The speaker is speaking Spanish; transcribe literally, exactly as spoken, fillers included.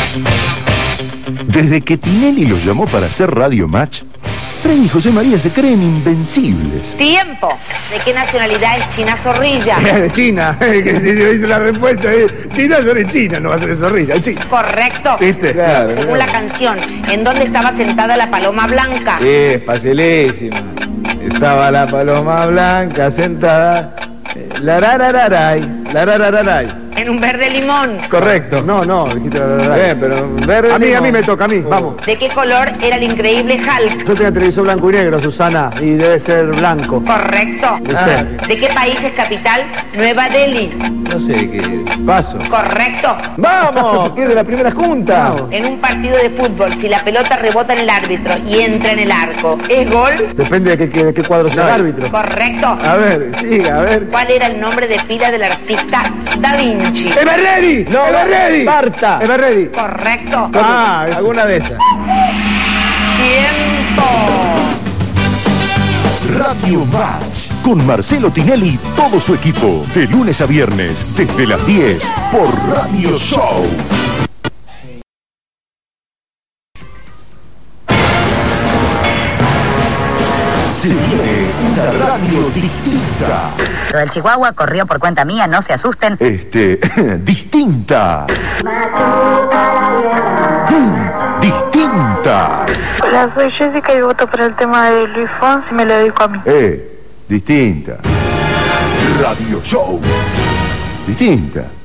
Desde que Tinelli los llamó para hacer Radio Match, Freddy y José María se creen invencibles. ¡Tiempo! ¿De qué nacionalidad es China Zorrilla? De China, que si dice la respuesta es China, yo de China, no va a ser de Zorrilla, es China. Correcto. ¿Viste? Claro, Según claro. la canción, ¿en dónde estaba sentada la paloma blanca? Es facilísima. Estaba la paloma blanca sentada. eh, Lararararay, lararararay. En un verde limón. Correcto. No, no, dijiste la verdad. Bien, pero verde A mí, a limón. mí me toca, a mí, vamos. ¿De qué color era el increíble Hulk? Yo tengo televisor blanco y negro, Susana, y debe ser blanco. Correcto. Ah, ¿De qué país es capital? Nueva Delhi. no sé qué. Paso. Correcto. ¡Vamos! ¿Qué es de la primera junta? Vamos. En un partido de fútbol, si la pelota rebota en el árbitro y entra en el arco, ¿es gol? Depende de qué, qué- de qué cuadro sea el No. árbitro. Correcto. A ver, siga, a ver. ¿Cuál era el nombre de pila del artista Da Vinci? ¡Everready! No, ¡Everready! Parta. ¡Everready! Correcto. Ah, alguna de esas. Tiempo. Radio Match, con Marcelo Tinelli y todo su equipo, de lunes a viernes, desde las diez, por Radio Show. Se viene una radio distinta. Lo del Chihuahua corrió por cuenta mía, no se asusten. Este, distinta. Mm, distinta. Hola, soy Jessica y voto por el tema de Luis Fonsi, me lo dedico a mí. Eh, distinta. Radio Show. Distinta.